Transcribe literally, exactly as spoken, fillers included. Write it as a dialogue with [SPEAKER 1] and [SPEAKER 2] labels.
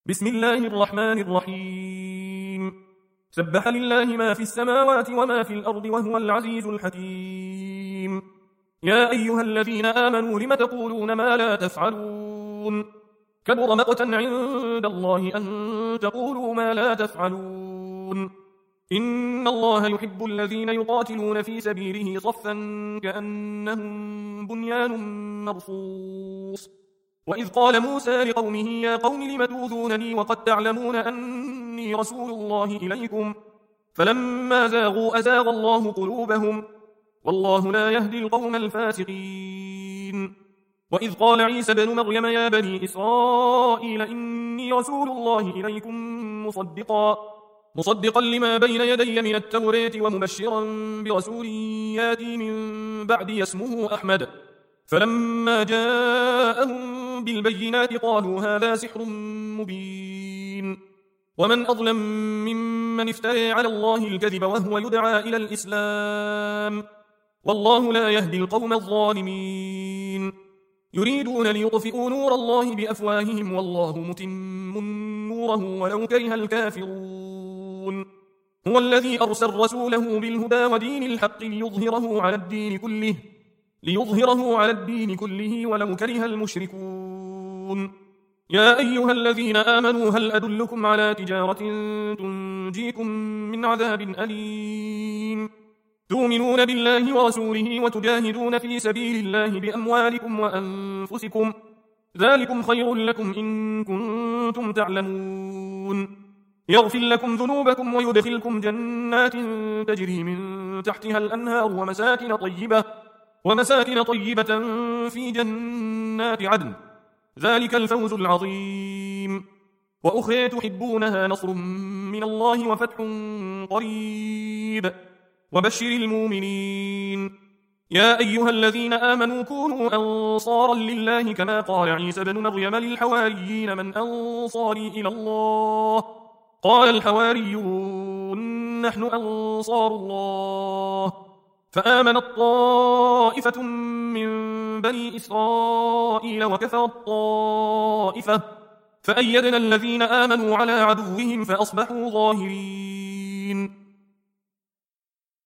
[SPEAKER 1] بسم الله الرحمن الرحيم. سبح لله ما في السماوات وما في الأرض وهو العزيز الحكيم. يا أيها الذين آمنوا لم تقولون ما لا تفعلون؟ كبر مقتا عند الله أن تقولوا ما لا تفعلون. إن الله يحب الذين يقاتلون في سبيله صفا كأنهم بنيان مرصوص. وإذ قال موسى لقومه يا قوم لم تؤذونني وقد تعلمون أني رسول الله إليكم فلما زاغوا أزاغ الله قلوبهم والله لا يهدي القوم الفاسقين. وإذ قال عيسى بن مريم يا بني إسرائيل إني رسول الله إليكم مصدقا مصدقا لما بين يدي من التوراة ومبشرا برسول ياتي من بعدي اسمه أحمد. فلما جاءهم بالبينات قالوا هذا سحر مبين. ومن أظلم ممن افترى على الله الكذب وهو يدعى إلى الإسلام والله لا يهدي القوم الظالمين. يريدون ليطفئوا نور الله بأفواههم والله متم نوره ولو كره الكافرون. هو الذي أرسل رسوله بالهدى ودين الحق ليظهره على الدين كله ليظهره على الدين كله ولو كره المشركون. يا أيها الذين آمنوا هل أدلكم على تجارة تنجيكم من عذاب أليم تؤمنون بالله ورسوله وتجاهدون في سبيل الله بأموالكم وأنفسكم ذلكم خير لكم إن كنتم تعلمون. يغفر لكم ذنوبكم ويدخلكم جنات تجري من تحتها الأنهار ومساكن طيبة ومساكن طيبة في جنات عدن ذلك الفوز العظيم. وأخرى تحبونها نصر من الله وفتح قريب وبشر المؤمنين. يا أيها الذين آمنوا كونوا أنصارا لله كما قال عيسى بن مريم للحواريين من أنصاري إلى الله قال الحواريون نحن أنصار الله. فآمنت طائفة من بني إسرائيل وكفرت طائفة فأيدنا الذين آمنوا على عدوهم فأصبحوا ظاهرين.